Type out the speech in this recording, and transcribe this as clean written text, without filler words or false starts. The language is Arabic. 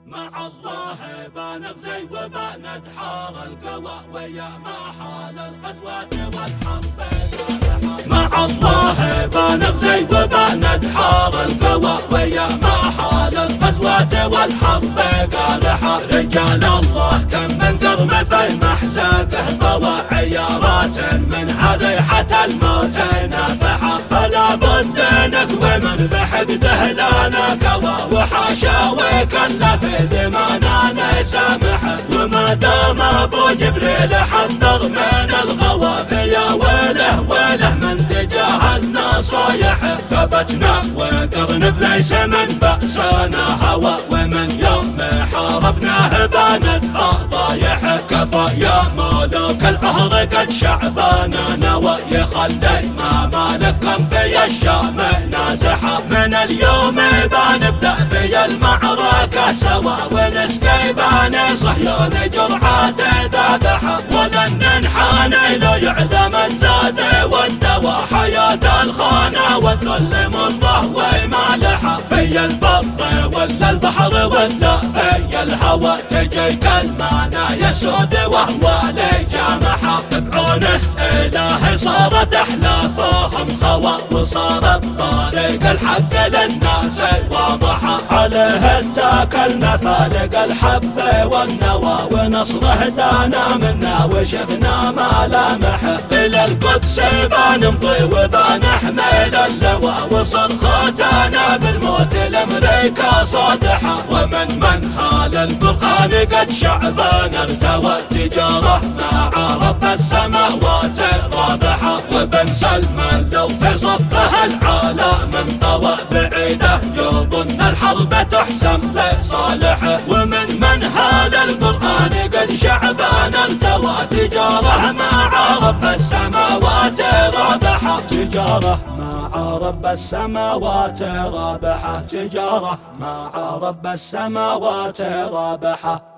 مع الله بنغزي وبندحار القوى ويا ما حال الغزوات والحرب قالها. مع الله بنغزي وبندحار القوى ويا ما حال الغزوات والحرب قالها. رجال الله كم من قرم في محزقه طوى عيارات منها ريحة الموت نافحة. فلا بد نكوي من بحقده لا كوى وحاشا وكلا في دمانا نسامح. وما دام ابو جبريل حذر من الغوى فيا ويله ويله من تجاه النصايح. ثبتنا وقرنب ليس من بأسنا هوى ومن يوم حاربناه بانت فضايح. كفى يا ملوك العهر قد شعبنا نوى يخلي ما مالكم في الشام نازحة. من اليوم بنبدأ في المعركة سوا ونسقي بني صهيون جرعات ذابحة. ولن ننحني لو يعدم الزاد والدواء. حياة الخانة والذل مره ومالحة. في البر ولا البحر ولا في الهوى تجيك المانا يسود وهو لجامحة. بعونه إله صارت أحلافهم خوى وصار الطريق الحق للناس واضحة. عليه اتاكل مفالق الحب والنوى ونصره دانا منا وشفنا ملامحه. إلى القدس بنمضي وبنحمل اللوى وصرخاتنا بالموت لأمريكا صادحة. ومن هال القرآن قد شعبنا ارتوى تجاره مع رب السماوات رابحة. وبن سلمان لو في صفها العالم انطوى بعيده يظن الحرب تحسم لصالحه. ومن هال القرآن قد شعبنا ارتوى تجاره مع رب السماوات رابحة. تجاره مع رب السماوات رابحة. تجاره مع رب السماوات رابحة.